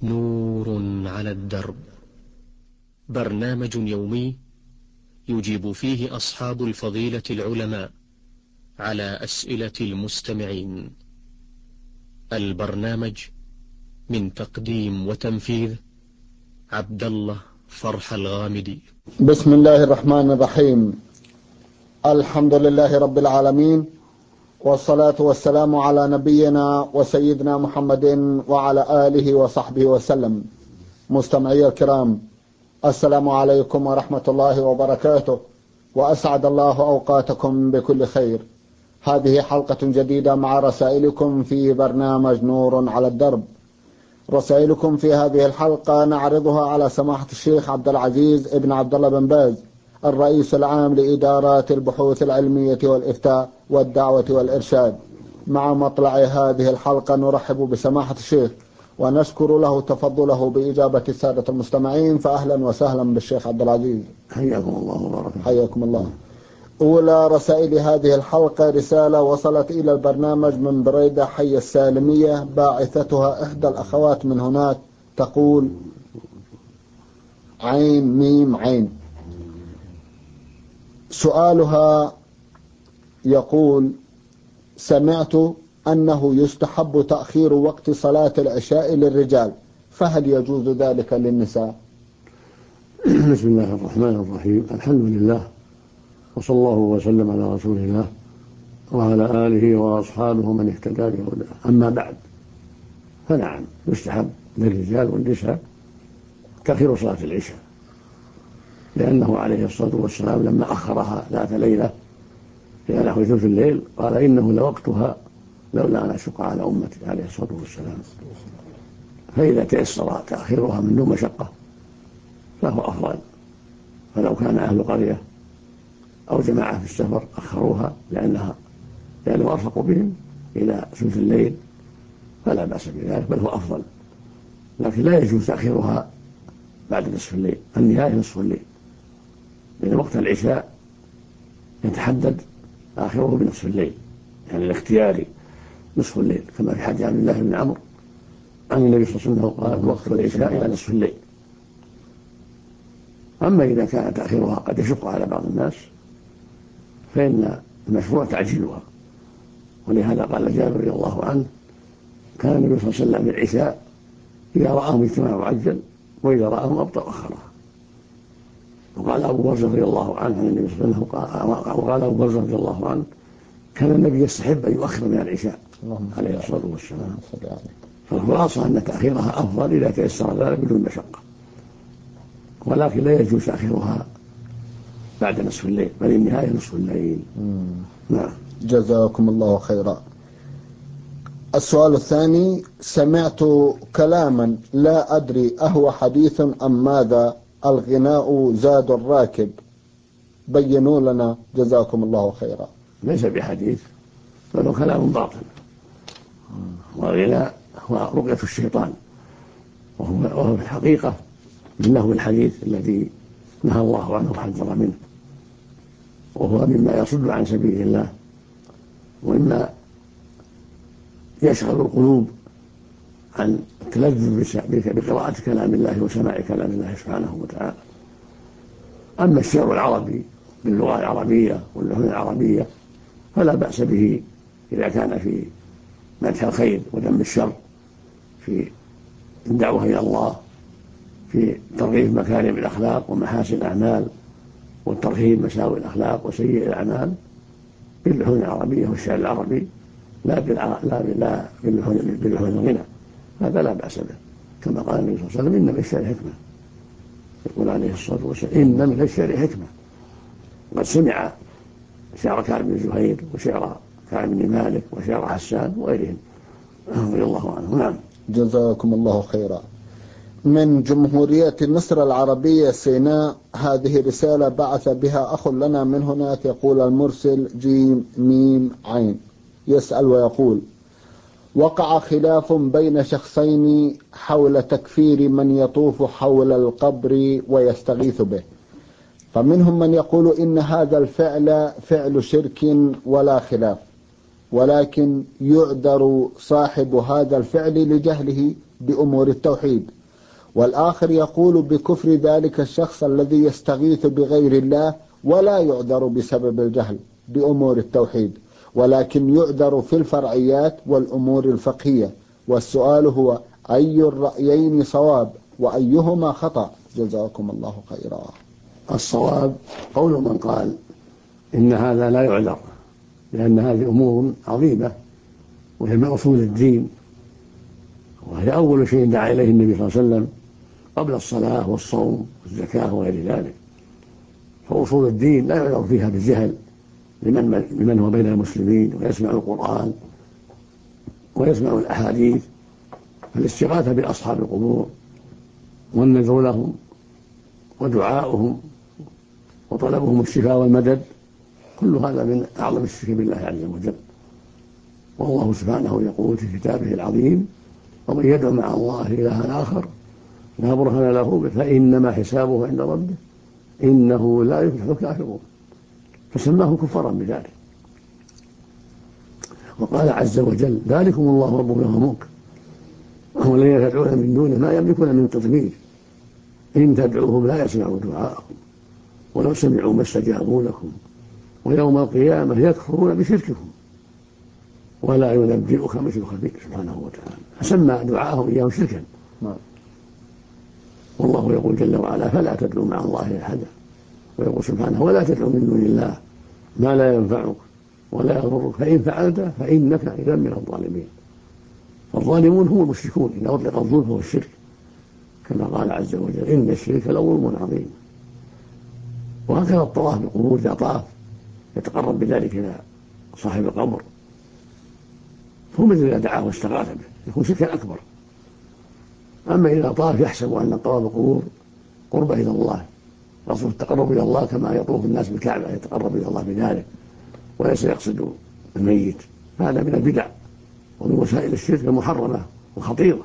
نور على الدرب، برنامج يومي يجيب فيه أصحاب الفضيلة العلماء على أسئلة المستمعين. البرنامج من تقديم وتنفيذ عبد الله فرح الغامدي. بسم الله الرحمن الرحيم. الحمد لله رب العالمين، والصلاة والسلام على نبينا وسيدنا محمد وعلى آله وصحبه وسلم. مستمعي الكرام، السلام عليكم ورحمة الله وبركاته، وأسعد الله أوقاتكم بكل خير. هذه حلقة جديدة مع رسائلكم في برنامج نور على الدرب. رسائلكم في هذه الحلقة نعرضها على سماحة الشيخ عبد العزيز ابن عبد الله بن باز، الرئيس العام لإدارات البحوث العلمية والإفتاء والدعوة والإرشاد. مع مطلع هذه الحلقة نرحب بسماحة الشيخ ونشكر له تفضله بإجابة السادة المستمعين، فأهلا وسهلا بالشيخ عبد العزيز. حياكم الله وبارك. حياكم الله. أولى رسائل هذه الحلقة رسالة وصلت إلى البرنامج من بريدة حي السالمية، باعثتها إحدى الأخوات من هناك، تقول: عين ميم عين. سؤالها يقول: سمعت أنه يستحب تأخير وقت صلاة العشاء للرجال، فهل يجوز ذلك للنساء؟ بسم الله الرحمن الرحيم. الحمد لله، وصلى الله وسلم على رسول الله وعلى آله وأصحابه من اهتدى بهداه. أما بعد، فنعم يستحب للرجال والنساء تأخير صلاة العشاء، لأنه عليه الصلاة والسلام لما أخرها ذات ليلة في نحو ثلث الليل قال: إنه لوقتها لولا أن أشق على أمتي، عليه الصلاة والسلام. فإذا تيسر تأخيرها من دون مشقة فهو أفضل. فلو كان أهل قرية أو جماعة في السفر أخروها لأنه أرفق بهم إلى ثلث الليل فلا بأس بذلك، بل هو أفضل. لكن لا يجوز تأخيرها بعد نصف الليل، النهاية نصف الليل، لأن وقت العشاء يتحدد آخره بنصف الليل، يعني الاختياري نصف الليل، كما في حديث عبد الله بن عمرو عن النبي صلى الله عليه وسلم قال: وقت العشاء إلى نصف الليل. أما إذا كان تأخيرها قد يشق على بعض الناس فإن المشروع تعجيلها، ولهذا قال جابر رضي الله عنه: كان النبي صلى الله عليه وسلم بالعشاء إذا رآهم اجتماعوا عجل، وإذا رآهم أبطأ أخرها. وقال أبو برزة رضي الله عنه عن النبي صلى الله عليه وسلم، وقال أبو برزة رضي الله عنه: كان النبي يستحب أن يؤخر من العشاء عليه الصلاة والسلام. فالخلاصة أن تأخيرها أفضل إذا تيسر ذلك بدون مشقة، ولكن لا يجوز تأخيرها بعد نصف الليل، بل النهاية نصف الليل. نعم. جزاكم الله خيرا. السؤال الثاني: سمعت كلاما لا أدري أهو حديث أم ماذا، الغناء زاد الراكب، بينوا لنا جزاكم الله خيرا. ليس بحديث، بل كلام باطل. والغناء هو رقية الشيطان، وهو في الحقيقة من لهو الحديث الذي نهى الله عنه وحذر منه، وهو مما يصد عن سبيل الله، ومما يشغل القلوب عن التلذذ بقراءة كلام الله وسماع كلام الله سبحانه وتعالى. أما الشعر العربي باللغة العربية واللهجة العربية فلا بأس به إذا كان في مدح الخير وذم الشر، في الدعوة إلى الله، في ترغيب مكارم الأخلاق ومحاسن الأعمال، والترهيب مساوئ الأخلاق وسيئ الأعمال باللهجة العربية والشعر العربي، لا باللهجة الغنى. هذا لا بأس به، كما قال النبي صلى الله عليه وسلم: إن من الشعر حكمة. يقول عليه الصلاة والسلام: إن من الشعر حكمة. قد سمع شعر كعب بن زهير وشعر كعب بن مالك وشعر حسان وغيرهم رضي الله عنه. نعم. جزاكم الله خيرا. من جمهورية مصر العربية سيناء، هذه رسالة بعث بها أخ لنا من هناك، يقول المرسل جيم ميم عين، يسأل ويقول: وقع خلاف بين شخصين حول تكفير من يطوف حول القبر ويستغيث به، فمنهم من يقول إن هذا الفعل فعل شرك ولا خلاف، ولكن يعذر صاحب هذا الفعل لجهله بأمور التوحيد، والآخر يقول بكفر ذلك الشخص الذي يستغيث بغير الله ولا يعذر بسبب الجهل بأمور التوحيد، ولكن يعذر في الفرعيات والأمور الفقهية. والسؤال هو أي الرأيين صواب وأيهما خطأ؟ جزاكم الله خيرا. الصواب قول من قال إن هذا لا يعذر، لأن هذه أمور عظيمة وهي من أصول الدين، وهي أول شيء دعا إليه النبي صلى الله عليه وسلم قبل الصلاة والصوم والزكاة وغير ذلك. فأصول الدين لا يعذر فيها بالجهل لمن هو بين المسلمين ويسمع القرآن ويسمع الأحاديث. فالاستغاثة بأصحاب القبور والنذر لهم ودعاؤهم وطلبهم الشفاء والمدد كل هذا من أعظم الشرك بالله عز وجل. والله سبحانه يقول في كتابه العظيم: ومن يدعو مع الله إلها آخر لا برهان له به فإنما حسابه عند ربه إنه لا يفلح الكافرون. فسماهم كفارا بذلك. وقال عز وجل: ذلكم الله ربنا وملك والذين تدعون من دونه ما يملكون من تطمير إن تدعوهم لا يسمعوا دعاءكم ولو سمعوا ما استجابوا لكم ويوم القيامة يكفرون بشرككم ولا ينبئك مثل خبير سبحانه وتعالى. فسمى دعاءهم إياهم شركا. والله يقول جل وعلا: فلا تدعوا مع الله أحدا. ويقول سبحانه: ولا تدعوا من دون الله ما لا ينفعك ولا يضرك فإن فعلت فإنك إذا من الظالمين. فالظالمون هم المشركون إذا أطلق الظلم هو الشرك، كما قال عز وجل: إن الشرك لظلم عظيم. وهكذا الطواف بالقبور إذا طاف يتقرب بذلك إلى صاحب القبر فهو مثل إذا دعاه واستغاث به، يكون شركا أكبر. أما إذا طاف يحسب أن الطواف بالقبور قربة إلى الله، أصل التقرب إلى الله كما يطوف الناس بالكعبة يتقرب إلى الله بذلك وليس يقصد الميت، هذا من البدع ومن وسائل الشرك المحرمة وخطيرة.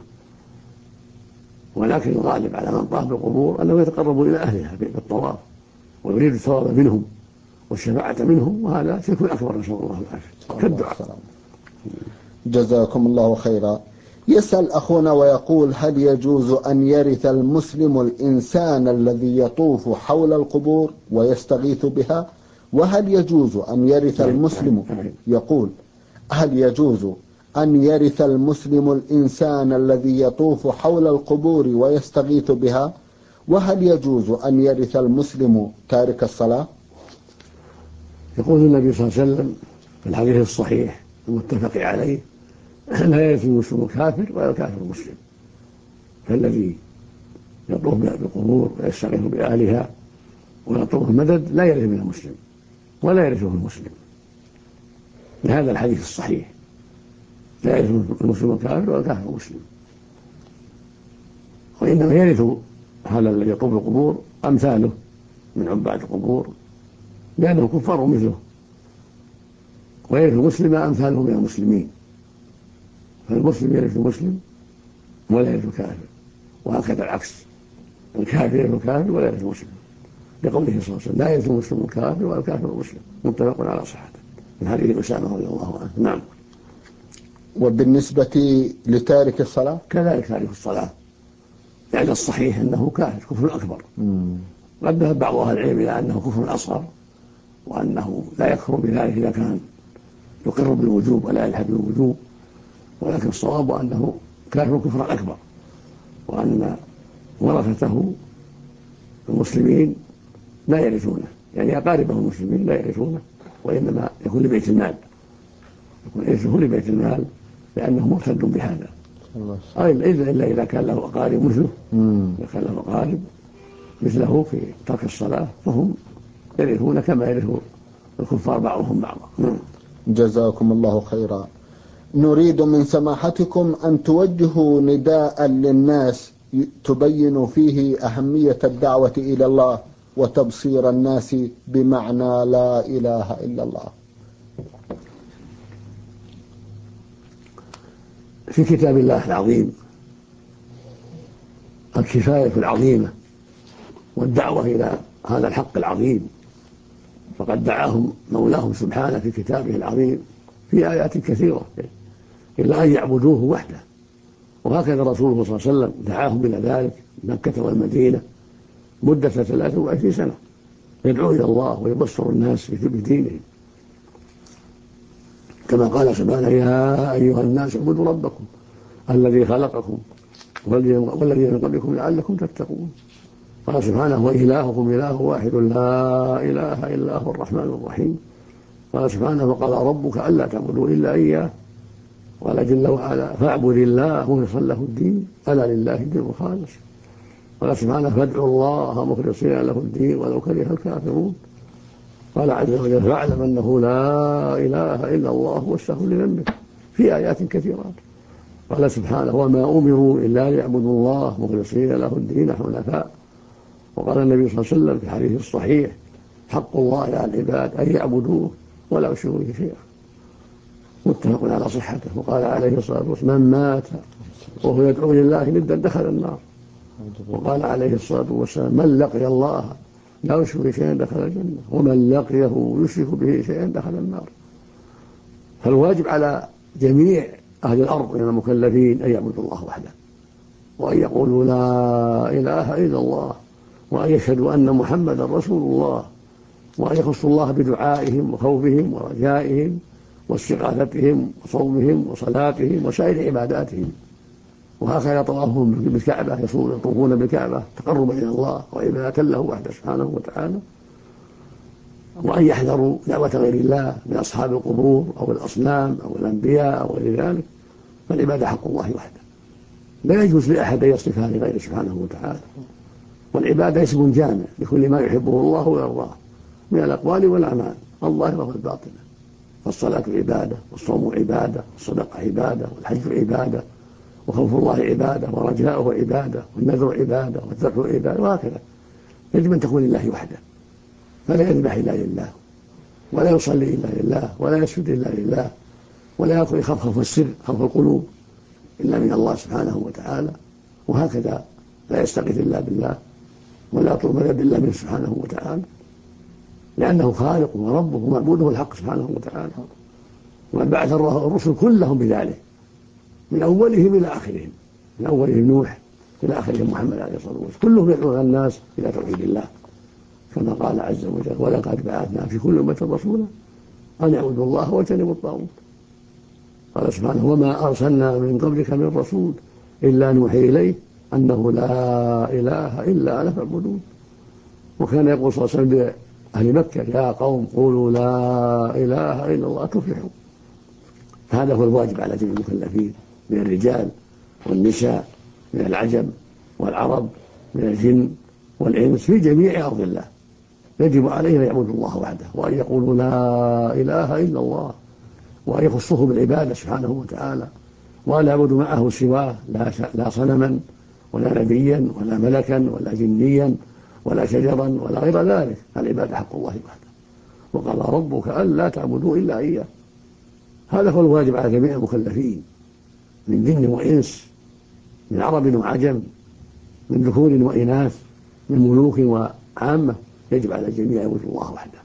ولكن الغالب على من طاف بالقبور أنه يتقرب إلى أهلها بالطواف ويريد الثواب منهم والشفاعة منهم، وهذا شرك أكبر نسأل الله العافية كالدعاء. جزاكم الله خيرا. يسأل أخونا ويقول: هل يجوز أن يرث المسلم الإنسان الذي يطوف حول القبور ويستغيث بها؟ وهل يجوز أن يرث المسلم يقول هل يجوز أن يرث المسلم الإنسان الذي يطوف حول القبور ويستغيث بها؟ وهل يجوز أن يرث المسلم تارك الصلاة؟ يقول النبي صلى الله عليه وسلم في الحديث الصحيح المتفق عليه: لا يرث المسلم الكافر ولا الكافر المسلم. فالذي يطوف بالقبور ويستغيث بأهلها ويطلب المدد لا يرث من المسلم ولا يرثه المسلم، لهذا الحديث الصحيح: لا يرث المسلم الكافر ولا الكافر المسلم. وإنما يرث هذا الذي يطوف بالقبور أمثاله من عباد القبور لأنهم كفار مثله، ويرث المسلم أمثاله من المسلمين. فالمسلم يرث المسلم ولا يرث الكافر، وهكذا العكس: الكافر يرث الكافر ولا يرث المسلم، لقوله صلى الله عليه وسلم: لا يرث المسلم الكافر ولا الكافر المسلم. متفق على صحته من حديث أسامة رضي الله عنه. نعم. وبالنسبة لتارك الصلاة كذلك تارك الصلاة، يعني الصحيح أنه كافر كفر أكبر. قد ذهب بعض أهل العلم إلى أنه كفر أصغر وأنه لا يكفر بذلك إذا كان يقر بالوجوب ولا يلحد بالوجوب، ولكن الصواب أنه كافر كفرا أكبر، وأن ورثته المسلمين لا يرثونه، يعني أقاربه المسلمين لا يرثونه، وإنما يكون لبيت المال، يكون إرثه لبيت المال لأنه مرتد بهذا. إلا إذا كان له أقارب مثله، إذا كان له أقارب مثله في ترك الصلاة فهم يرثون كما يرث الكفار بعضهم بعضا. جزاكم الله خيرا. نريد من سماحتكم أن توجهوا نداء للناس تبين فيه أهمية الدعوة إلى الله وتبصير الناس بمعنى لا إله إلا الله. في كتاب الله العظيم الكفاية العظيمة والدعوة إلى هذا الحق العظيم، فقد دعاهم مولاهم سبحانه في كتابه العظيم في آيات كثيرة إلا أن يعبدوه وحده وهكذا رسوله صلى الله عليه وسلم دعاهم إلى ذلك مكة والمدينة مدة 23 سنة يدعو إلى الله ويبصر الناس بدينهم، كما قال سبحانه: يا أيها الناس اعبدوا ربكم الذي خلقكم والذي من قبلكم لعلكم تتقون. قال سبحانه: وإلهكم إله واحد لا إله إلا هو الرحمن الرحيم. قال سبحانه: وقال ربك ألا تعبدوا إلا إياه. قال جل وعلا: فاعبد الله مخلصا له الدين ألا لله الدين الخالص. قال سبحانه: فادعوا الله مخلصين له الدين ولو كره الكافرون. قال عز وجل: فاعلم أنه لا إله إلا الله واستغفر لذنبك، في آيات كثيرات. قال سبحانه: وما أمروا إلا ليعبدوا الله مخلصين له الدين حنفاء. وقال النبي صلى الله عليه وسلم في الحديث الصحيح: حق الله على العباد أن يعبدوه ولا يشركوا به شيئا، متفق على صحته. وقال عليه الصلاة والسلام: من مات وهو يدعو لله ندا دخل النار. وقال عليه الصلاة والسلام: من لقي الله لا يشرك به شيئا دخل الجنة، ومن لقيه يشرك به شيئا دخل النار. فالواجب على جميع أهل الأرض من المكلفين أن يعبدوا الله وحده، وأن يقولوا لا إله إلا الله، وأن يشهدوا أن محمدا رسول الله، وأن يخصوا الله بدعائهم وخوفهم ورجائهم واستغاثتهم وصومهم وصلاتهم وسائر عباداتهم. وهكذا طوافهم بالكعبة، يطوفون بالكعبة تقربا إلى الله وعبادة له وحده سبحانه وتعالى. وأن يحذروا دعوة غير الله من أصحاب القبور أو الأصنام أو الأنبياء أو غير ذلك، فالعبادة حق الله وحده، لا يجوز لأحد أن يصرفها لغيره سبحانه وتعالى. والعبادة اسم جامع لكل ما يحبه الله ويرضاه من الأقوال والأعمال الظاهرة والباطنة. فالصلاة عبادة، والصوم عبادة، والصدقة عبادة، والحج عبادة، وخوف الله عبادة، ورجاؤه عبادة، والنذر عبادة، والذبح عبادة، وهكذا. يجب أن تكون لله وحده، فلا يذبح إلا لله، ولا يصلي إلا لله، ولا يسجد إلا لله، ولا يكون يخاف خوف السر خوف القلوب إلا من الله سبحانه وتعالى. وهكذا لا يستغيث إلا بالله، ولا يطلب مدد إلا منه سبحانه وتعالى، لأنه خالقه وربه ومعبوده الحق سبحانه وتعالى. ومن بعث الرسل كلهم بذلك، من أولهم إلى آخرهم، من أولهم نوح إلى آخرهم محمد عليه الصلاة والسلام، كلهم يدعون الناس إلى توحيد الله، كما قال عز وجل: ولقد بعثنا في كل أمة رسولا أن اعبدوا الله واجتنبوا الطاغوت. قال سبحانه: وما أرسلنا من قبلك من رسول إلا نوحي إليه أنه لا إله إلا أنا فاعبدون. وكان يقول صلى الله عليه وسلم لأهل مكة: يا قوم قولوا لا إله إلا الله تفلحوا. فهذا هو الواجب على جميع المكلفين من الرجال والنساء، من العجم والعرب، من الجن والإنس في جميع أرض الله. يجب عليهم أن يعبدوا الله وحده، وأن يقولوا لا إله إلا الله، وأن يخصوه بالعبادة سبحانه وتعالى، ولا يعبدوا معه سواه، لا صنما ولا نبيا ولا ملكا ولا جنيا ولا شجرا ولا غير ذلك. العبادة حق الله وحده. وقال ربك ألا تعبدوا إلا إياه. هذا هو الواجب على جميع المكلفين من جن وإنس، من عرب وعجم، من ذكور وإناث، من ملوك وعامة. يجب على الجميع أن يعبدوا الله وحده،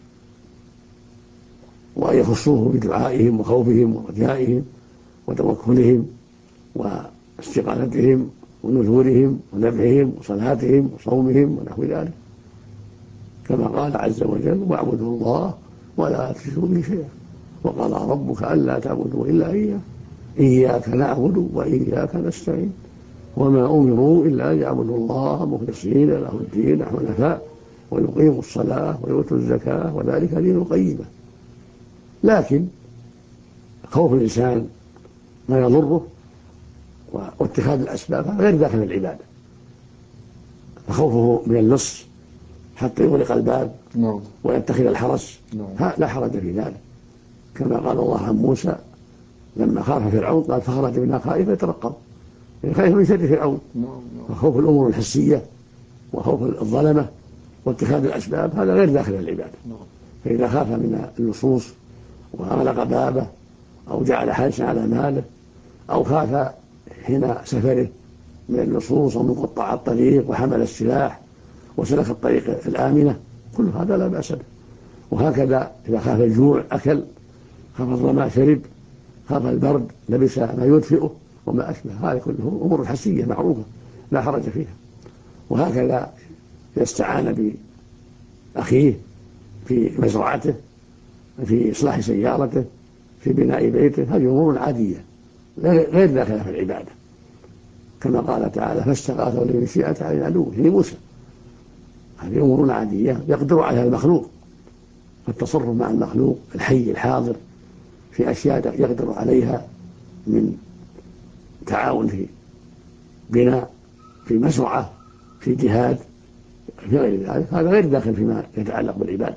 وأن يخصوه بدعائهم وخوفهم ورجائهم وتوكلهم واستغاثتهم ونذورهم وذبحهم وصلاتهم وصومهم ونحو ذلك، كما قال عز وجل: واعبدوا الله ولا تشركوا به شيئا. وقال ربك ألا تعبدوا إلا إياه إياك نعبد وإياك نستعين وما أمروا إلا ليعبدوا الله مخلصين له الدين حنفاء ويقيموا الصلاة ويؤتوا الزكاة وذلك دين القيمة. لكن خوف الإنسان ما يضره واتخاذ الأسباب غير داخل العبادة، فخوفه من اللص حتى يغلق الباب ويتخذ الحرس لا حرج في ذلك، كما قال الله عن موسى لما خاف فرعون قال: فخرج منها خائفا يترقب، يعني خايف من شر فرعون. فخوف الأمور الحسية وخوف الظلمة واتخاذ الأسباب هذا غير داخل العبادة. فإذا خاف من اللصوص وأغلق بابه أو جعل حارسا على ماله أو خاف حين سفره من اللصوص أو من قطاع الطريق وحمل السلاح وسلك الطريق الآمنة، كل هذا لا بأس به. وهكذا إذا خاف الجوع أكل، خاف الظمأ شرب، خاف البرد لبس ما يدفئه، وما أشبه، هذه كله أمور حسية معروفة لا حرج فيها. وهكذا يستعان بأخيه في مزرعته، في إصلاح سيارته، في بناء بيته، هذه أمور عادية غير داخلة في العبادة، كما قال تعالى فاستغاثه الذي شيعة على العدو في موسى. هذه أمور عادية يقدر عليها المخلوق، فالتصرف مع المخلوق الحي الحاضر في أشياء يقدر عليها من تعاون في بناء، في مزرعة، في جهاد، في غير ذلك، هذا غير داخل فيما يتعلق بالعبادة.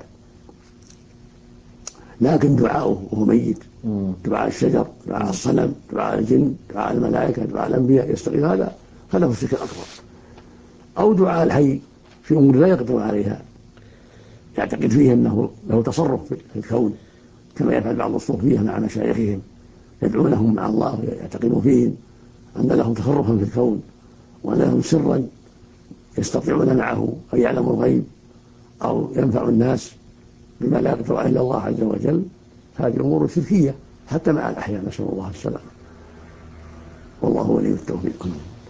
لكن دعاؤه وهو ميت، دعاء الشجر، دعاء الصنم، دعاء الجن، دعاء الملائكة، دعاء الأنبياء يستغيث، هذا هو الشرك الأكبر. أو دعاء الحي في أمور لا يقدر عليها، يعتقد فيه أنه له تصرف في الكون، كما يفعل بعض الصوفية مع مشايخهم، يدعونهم مع الله ويعتقدون فيهم أن لهم تصرفا في الكون، وأن لهم سرا يستطيعون معه أن يعلموا الغيب أو ينفع الناس بما لا يقدر إلا الله عز وجل. هذه أمور شركية حتى مع الأحياء، نسأل الله السلامة، والله ولي التوفيق.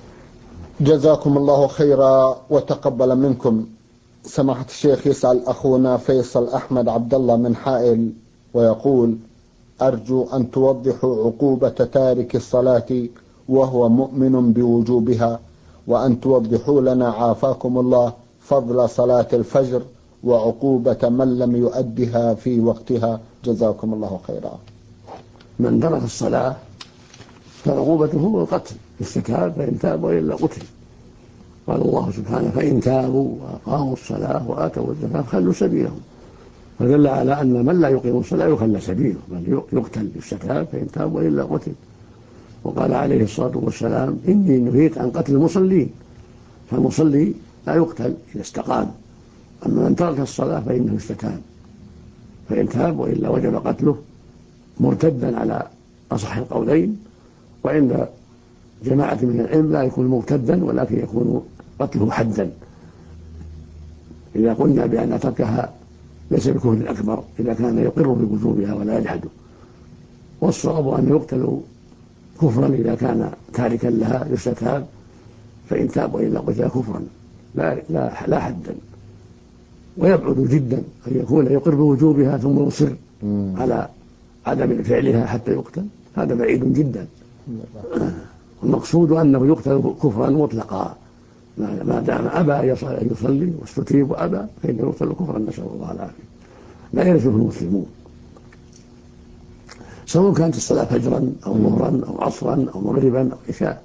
جزاكم الله خيرا وتقبل منكم. سماحة الشيخ، يسأل أخونا فيصل أحمد عبد الله من حائل ويقول: أرجو أن توضحوا عقوبة تارك الصلاة وهو مؤمن بوجوبها، وأن توضحوا لنا عافاكم الله فضل صلاة الفجر وعقوبة من لم يؤدها في وقتها، جزاكم الله خيرا. من ترك الصلاة فعقوبته هو القتل، استتاب فإن تاب وإلا قتل. قال الله سبحانه فإن تابوا وأقاموا الصلاة وآتوا الزكاة فخلوا سبيلهم، فدل على أن من لا يقيم الصلاة يخلى سبيله، بل يقتل استتاب فإن تاب وإلا قتل. وقال عليه الصلاة والسلام إني نهيت عن قتل المصلين، فالمصلي لا يقتل إذا استقام، أما من ترك الصلاة فإنه استتاب، فإن تاب وإلا وجب قتله مرتدا على أصح القولين. وعند جماعة من العلم لا يكون مرتدا، ولكن يكون قتله حدا إذا قلنا بأن تركها ليس بكفر الأكبر، إذا كان يقر بوجوبها ولا يجحده. والصواب أن يقتل كفرا إذا كان تاركا لها يستتاب، فإن تاب وإلا قتل كفرا لا حدا. ويبعد جدا أن يكون يقر بوجوبها ثم يصر على عدم فعلها حتى يقتل، هذا بعيد جدا. المقصود أنه يقتل كفرا مطلقا، ما دام أبى أن يصلي واستتيب وأبى فإنه يقتل كفرا، نسأل الله العافية، لا يرثه المسلمون، سواء كانت الصلاة فجرا أو ظهرا أو عصرا أو مغربا أو عشاء.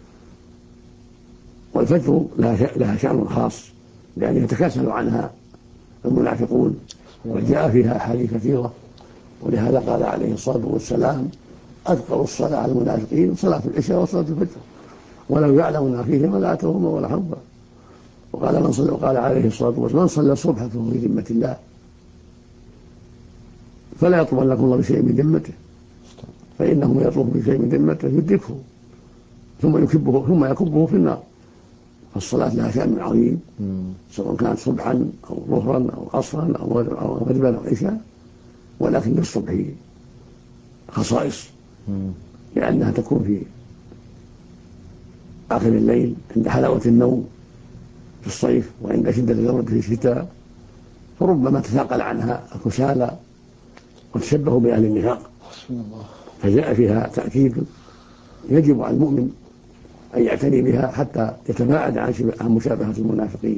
والفجر لها شأن خاص لأن يتكاسل عنها المنافقون، وجاء فيها أحاديث كثيرة، ولهذا قال عليه الصلاة والسلام أثقل الصلاة على المنافقين صلاة العشاء وصلاة الفجر، ولو يعلمون فيهما لآتوهما ولا حظا. وقال عليه الصلاة والسلام من صلى الصبح فهو في ذمة الله، فلا يطلبنكم الله بشيء من ذمته، فإنه من يطلب بشيء من ذمته يدركه ثم يكبه في النار. فالصلاة لها شأن عظيم، سواء كانت صبحا أو ظهرا أو عصرا أو مغربا أو عشاء، ولكن للصبح خصائص، لأنها تكون في آخر الليل عند حلاوة النوم في الصيف، وعند شدة البرد في الشتاء، فربما تثاقل عنها الكسالى وتشبه بأهل النفاق، فجاء فيها تأكيد يجب على المؤمن أن يعتني بها حتى يتباعد عن مشابهة المنافقين،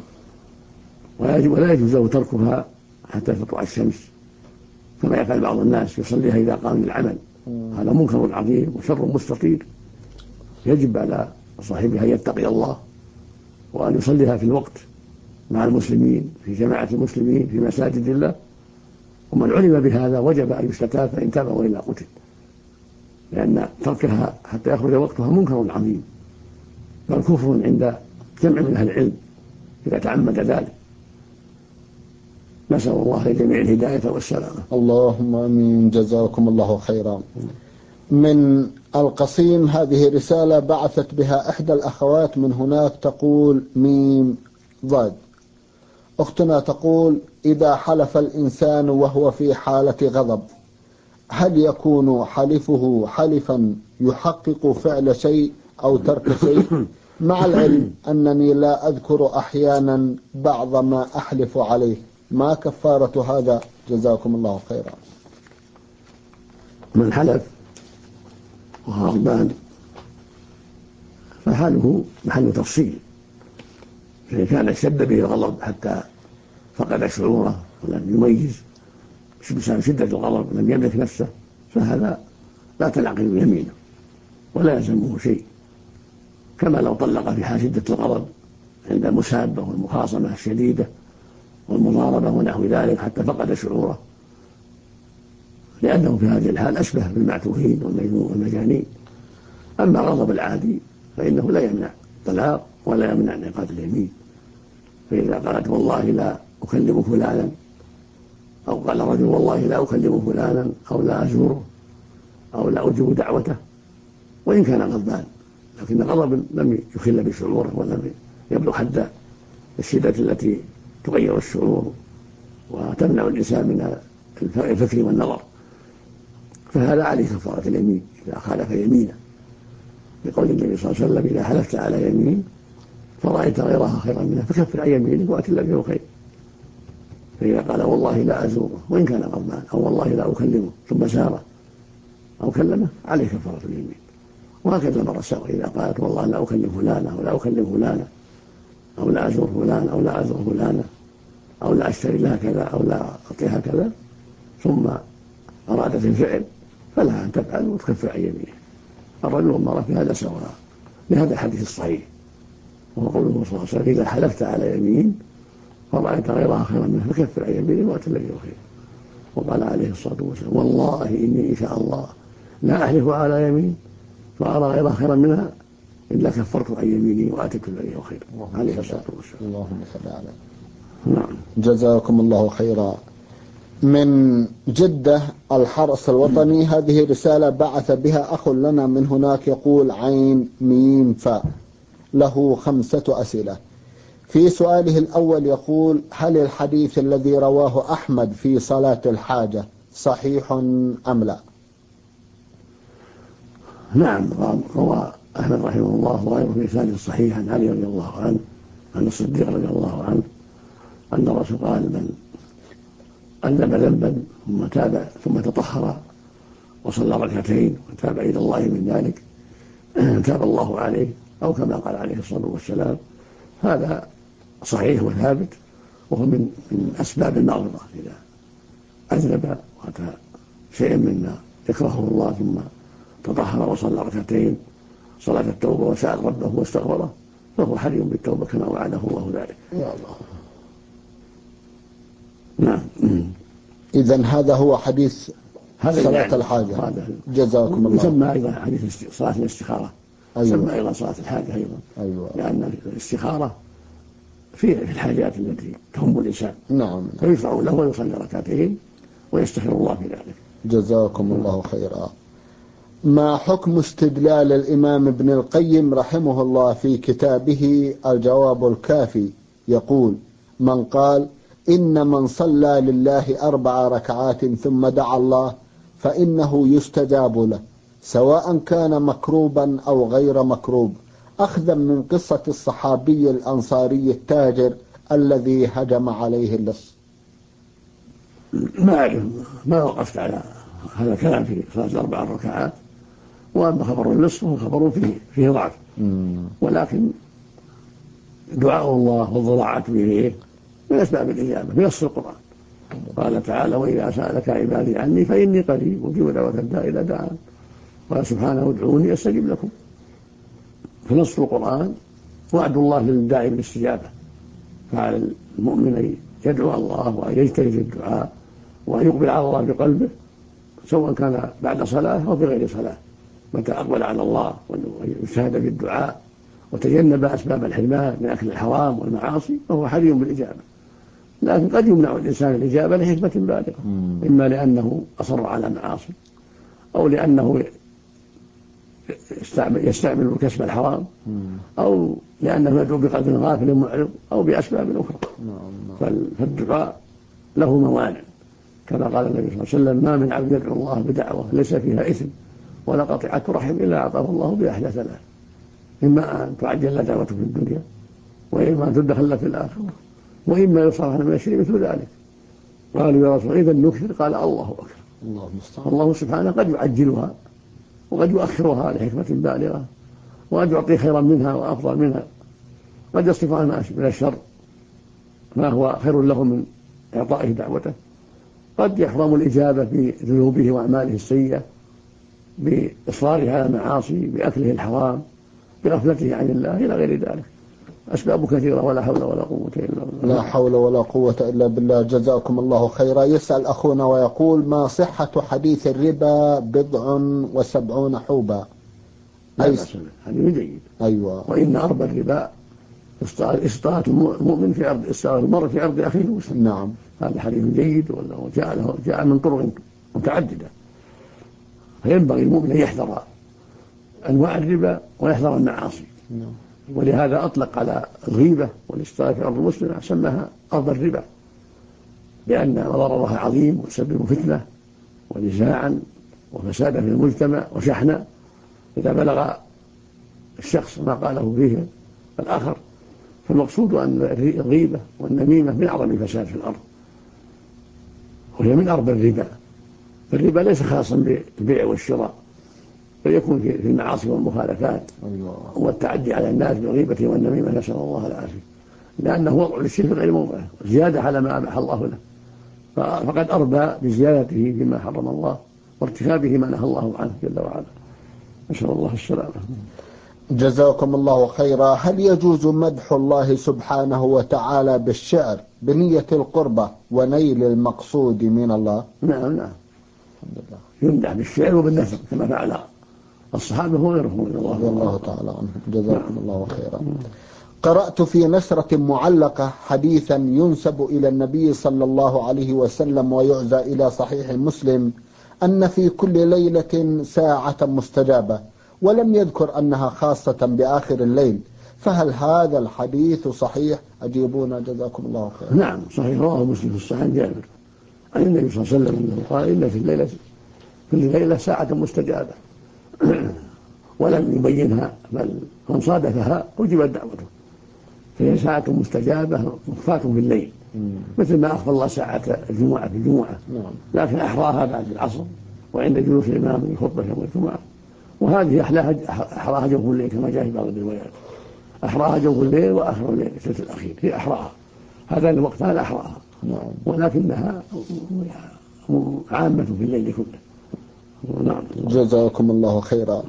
ولا يجوز له تركها حتى تطلع الشمس كما يفعل بعض الناس، يصليها إذا قام للعمل، هذا منكر عظيم وشر مستطير. يجب على صاحبها أن يتقي الله وأن يصليها في الوقت مع المسلمين في جماعة المسلمين في مساجد الله، ومن علم بهذا وجب أن يستتاب فإن تاب وإلا قتل، لأن تركها حتى يخرج وقتها منكر عظيم، بل كفر عند جمع من أهل العلم إذا تعمد ذلك. نسأل الله لجميع الهداية والسلامة. اللهم آمين، جزاكم الله خيرا. من القصيم هذه رسالة بعثت بها إحدى الأخوات من هناك، تقول ميم ضاد. أختنا تقول: إذا حلف الإنسان وهو في حالة غضب هل يكون حلفه حلفا يحقق فعل شيء أو ترك شيء، مع العلم أنني لا أذكر أحيانا بعض ما أحلف عليه؟ ما كفارة هذا؟ جزاكم الله خيرا. من حلف وهو غضبان فحاله محل تفصيل، فإن كان اشتد به الغضب حتى فقد شعوره ولم يميز بسبب شدة الغضب ولم يملك نفسه، فهذا لا تنعقد يمينه ولا يلزمه شيء، كما لو طلق في حال شدة الغضب عند المسابة والمخاصمة الشديدة والمضاربة ونحو ذلك حتى فقد شعوره، لأنه في هذه الحال أشبه بالمعتوهين والمجانين. أما الغضب العادي فإنه لا يمنع الطلاق ولا يمنع انعقاد اليمين، فإذا قالت والله لا أكلم فلانا، أو قال الرجل والله لا أكلم فلانا أو لا أزوره أو لا أجيب دعوته وإن كان غضبان، لكن الغضب لم يخل بشعوره ولم يبلغ حد الشدة التي تغير الشعور وتمنع الإنسان من الفكر والنظر، فهذا عليه كفارة اليمين إذا خالف يمينه، بقول النبي صلى الله عليه وسلم إذا حلفت على يمين فرأيت غيرها خيرا منها فكفر عن يمينك وأت الذي هو خير. فإذا قال والله لا أزوره وإن كان غضبان، أو والله لا أكلمه ثم ساره أو كلمه، عليه كفارة اليمين. وهكذا المرأة السابقة إذا قالت والله لا أكلم فلانا أو لا أكلم فلانا أو لا أزور فلان أو لا أزور فلانا أو لا أشتري لها كذا أو لا أعطيها كذا ثم أرادت الفعل، فلها أن تفعل وتكفر عن يمينه. الرجل والمرأة في هذا سواء، لهذا الحديث الصحيح، وهو قوله صلى الله عليه وسلم إذا حلفت على يمين فرأيت غيرها خيرا منها فكفر عن يمينه وأت الذي هو خير. وقال عليه الصلاة والسلام والله إني إن شاء الله لا أحلف على يمين فأرى غيرها خيرا منها إلا كفرت عن يميني وآتيت الذي هو خير. عليه الصلاة والسلام. اللهم صل على. نعم. جزاكم الله خيرا. من جدة الحرس الوطني، هذه رسالة بعث بها أخ لنا من هناك، يقول عين ميم فاء، له 5 أسئلة. في سؤاله الأول يقول هل الحديث الذي رواه أحمد في صلاة الحاجة صحيح أم لا؟ نعم، روى أحمد رحمه الله وغيره في رسالة صحيح عن علي رضي الله عنه عن الصديق رضي الله عنه أن الرسول قال من أذنب ذنبا ثم تاب ثم تطهر وصلى ركعتين وتاب إلى الله من ذلك تاب الله عليه، أو كما قال عليه الصلاة والسلام. هذا صحيح وثابت، وهو من أسباب المغفرة إذا أذنب وأتى شيئا مما يكرهه الله ثم تطهر وصلى ركعتين صلاة التوبة وسأل ربه واستغفره فهو حري بالتوبة كما وعده الله ذلك. يا الله. نعم. إذن هذا هو حديث صلاة يعني الحاجة. جزاكم الله. يسمى أيضا حديث صلاة الاستخارة. أيوة. يسمى أيضا صلاة الحاجة أيضا. أيوة. لأن الاستخارة في الحاجات التي تهم الإنسان. نعم. فيشرع له ويصلي ركعتين ويستخير الله في ذلك. جزاكم الله خيرا. ما حكم استدلال الإمام ابن القيم رحمه الله في كتابه الجواب الكافي، يقول من قال إن من صلى لله 4 ركعات ثم دعا الله فإنه يستجاب له سواء كان مكروبا أو غير مكروب، أخذا من قصة الصحابي الأنصاري التاجر الذي هجم عليه اللص. ما وقفت على هذا الكلام في صلاة 4 ركعات، وأما خبر اللص هو خبر فيه ضعف، ولكن دعاء الله والضراعة إليه من أسباب الإجابة بنص القرآن. قال تعالى وإذا سألك عبادي عني فإني قريب أجيب دعوة الداعي إذا دعان، قال سبحانه ادعوني أستجب لكم. فنص القرآن وعد الله للداعي بالاستجابة، فعلى المؤمن أن يدعو الله وأن يجتهد الدعاء وأن يقبل على الله بقلبه، سواء كان بعد صلاة أو بغير صلاة. متى أقبل على الله واجتهد في الدعاء وتجنب أسباب الحرمان من أكل الحرام والمعاصي فهو حري بالإجابة. لكن قد يمنع الإنسان الإجابة لحكمة بالغة، إما لأنه أصر على معاصي، أو لأنه يستعمل كسب الحرام، أو لأنه يدعو بقلب غافل معرض، أو بأسباب أخرى. فالدعاء له موانع، كما قال النبي صلى الله عليه وسلم: ما من عبد يدعو الله بدعوة ليس فيها إثم ولا قطيعة رحم إلا أعطاه الله بإحدى ثلاث: إما أن تعجل له دعوته في الدنيا، وإما أن تدخل له في الآخرة، وإما يصرف من الشيء مثل ذلك. قالوا: يا رسول إذا نكثر؟ قال: الله أكبر. الله سبحانه قد يعجلها وقد يؤخرها لحكمة بالغة، وقد يعطي خيرا منها وأفضل منها، قد يصرف عنها من الشر ما هو خير له من إعطائه دعوته، قد يحرم الإجابة بذنوبه وأعماله السيئة، بإصراره على المعاصي، بأكله الحرام، بغفلته عن الله، إلى غير ذلك. أسباب كثيرة ولا حول ولا قوة إلا بالله. لا حول ولا قوة إلا بالله. جزاكم الله خيرا. يسأل أخونا ويقول: ما صحة حديث الربا 70 حوبا؟ هذا جيد. أيوة. وإن أرب الربا إسطاءة المؤمن في أرض إسطاءة المرء في أرض أخيه المسلم. نعم. هذا حديث جيد، وجاء من طرق متعددة، فينبغي المؤمن أن يحذر أنواع الربا ويحذر المعاصي. نعم. ولهذا أطلق على الغيبة والاستغلال في أرض المسلم، سماها أرض الربا، لأن ضررها عظيم وتسبب فتنة ونزاعا وفسادا في المجتمع وشحنا إذا بلغ الشخص ما قاله فيه الآخر. فالمقصود أن الغيبة والنميمة من أعظم الفساد في الأرض، وهي من أرض الربا. فالربا ليس خاصا بالبيع والشراء، بل يكون في المعاصي والمخالفات والتعدي على الناس بالغيبة والنميمة، نسأل الله العافية، لأنه وضع للشيء في غير موضعه، زيادة على ما أباح الله له، فقد أربى بزيادته فيما حرم الله وارتكابه ما نهى الله عنه جل وعلا، نسأل الله السلامة. جزاكم الله خيرا. هل يجوز مدح الله سبحانه وتعالى بالشعر بنية القربة ونيل المقصود من الله؟ نعم. يمدح بالشعر وبالنثر كما فعل الصحابة وغيرهم رضي الله تعالى عنهم. جزاكم الله خيرا. قرأت في نشرة معلقة حديثا ينسب إلى النبي صلى الله عليه وسلم ويعزى إلى صحيح مسلم أن في كل ليلة ساعة مستجابة، ولم يذكر أنها خاصة بآخر الليل، فهل هذا الحديث صحيح؟ أجيبونا جزاكم الله خيرا. نعم صحيح، رواه مسلم في الصحيح جابر عن النبي صلى الله عليه وسلم أنه قال: إن في كل ليلة ساعة مستجابة ولم يبينها، بل من صادفها أجيبت دعوته، فهي ساعة مستجابة مخفاة في الليل، مثل ما أخفى الله ساعة الجمعة في الجمعة، لكن أحراها بعد العصر وعند جلوس الإمام في خطبة يوم الجمعة. وهذه أحراها جوف الليل كما جاء في بعض الروايات، أحراها جوف الليل وآخر الليل الثلث الأخير، هي أحراها، هذا الوقتان أحراها، ولكنها عامة في الليل كله. نعم. جزاكم الله خيرا.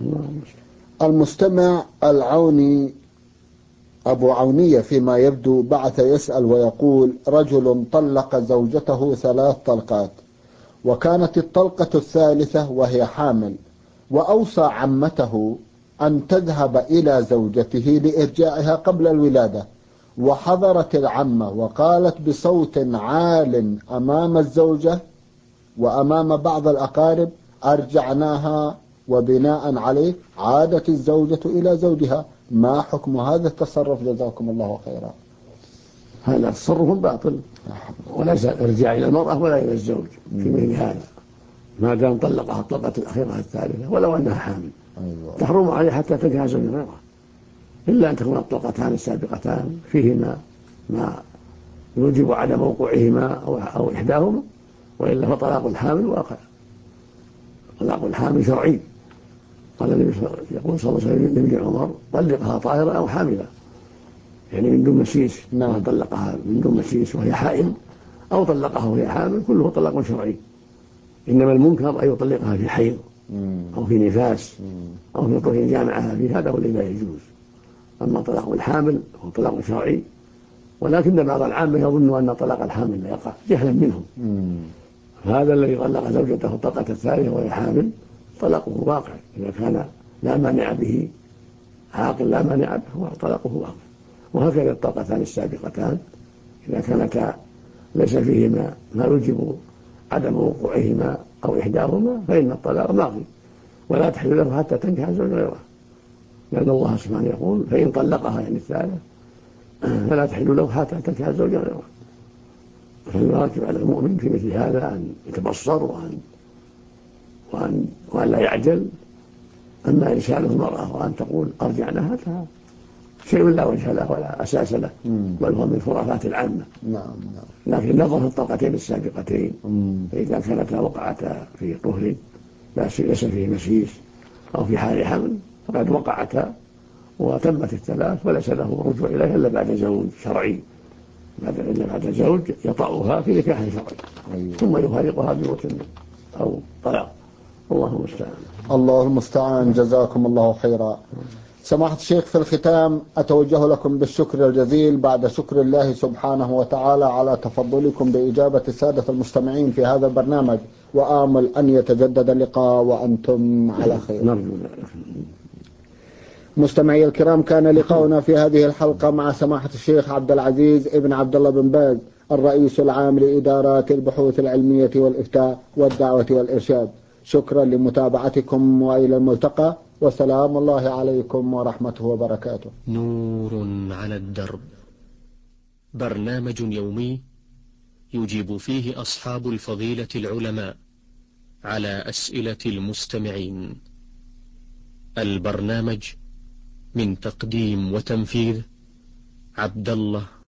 المستمع العوني أبو عونية فيما يبدو بعث يسأل ويقول: رجل طلق زوجته 3 طلقات، وكانت الطلقة الثالثة وهي حامل، وأوصى عمته أن تذهب إلى زوجته لإرجاعها قبل الولادة، وحضرت العمة وقالت بصوت عال أمام الزوجة وأمام بعض الأقارب: أرجعناها، وبناء عليه عادت الزوجة إلى زوجها. ما حكم هذا التصرف؟ جزاكم الله خيرا. هذا تصرف باطل، وليس إرجاع إلى المرأة ولا إلى الزوج في مثل هذا، ما دام طلقها الطلقة الأخيرة الثالثة ولو أنها حامل. تحرم عليه حتى تنكح زوجا غيرها، إلا أن تكون الطلقتان السابقتان فيهما ما يوجب عدم وقوعهما أو إحداهما، وإلا فطلاق الحامل واقع. طلاق الحامل شرعي، قال النبي يقول صلى الله عليه وسلم لابن عمر: طلقها طاهرة أو حاملة، يعني من دون مسيس. من طلقها من دون مسيس وهي حائل، أو طلقها وهي حامل، كله طلاق شرعي. إنما المنكر أن يطلقها في حيض أو في نفاس أو في طهر جامعها فيه، هذا هو الذي لا يجوز. أما طلاق الحامل هو طلاق شرعي، ولكن بعض العامة يظن أن طلاق الحامل لا يقع جهلا منهم. هذا الذي طلق زوجته الطلقة الثانية وهي حامل طلاقه واقع، إذا كان لا مانع به، عاقل لا مانع به، طلاقه واقع. وهكذا الطلقتان السابقتان إذا كانتا ليس فيهما ما يوجب عدم وقوعهما أو إحداهما فإن الطلاق ماضي، ولا تحل له حتى تنكح زوج غيره، لأن الله سبحانه يقول: فإن طلقها يعني الثالث فلا تحل له حتى تنكح زوج غيره. فالواجب على المؤمن في مثل هذا أن يتبصر وأن لا يعجل. أما إرسال المرأة وأن تقول أرجعنا هذا شيء لا وجه له ولا أساس له، بل هو من الخرافات العامة. لكن نظر في الطلقتين السابقتين، فإذا كانتا وقعتا في طهر ليس فيه مسيس أو في حال حمل فقد وقعتا وتمت الثلاث، وليس له رجوع إليها إلا بعد زوج شرعي، إلا بعد زوج يطأها في نكاح شرعي، ثم يفارقها بموت أو طلاق. الله المستعان. الله المستعان. جزاكم الله خيرا. سماحة الشيخ، في الختام أتوجه لكم بالشكر الجزيل بعد شكر الله سبحانه وتعالى على تفضلكم بإجابة السادة المستمعين في هذا البرنامج، وآمل أن يتجدد اللقاء وأنتم على خير. مستمعي الكرام، كان لقاؤنا في هذه الحلقة مع سماحة الشيخ عبد العزيز ابن عبد الله بن باز، الرئيس العام لإدارات البحوث العلمية والإفتاء والدعوة والإرشاد. شكرا لمتابعتكم، وإلى الملتقى، وسلام الله عليكم ورحمته وبركاته. نور على الدرب، برنامج يومي يجيب فيه أصحاب الفضيلة العلماء على أسئلة المستمعين. البرنامج من تقديم وتنفيذ عبد الله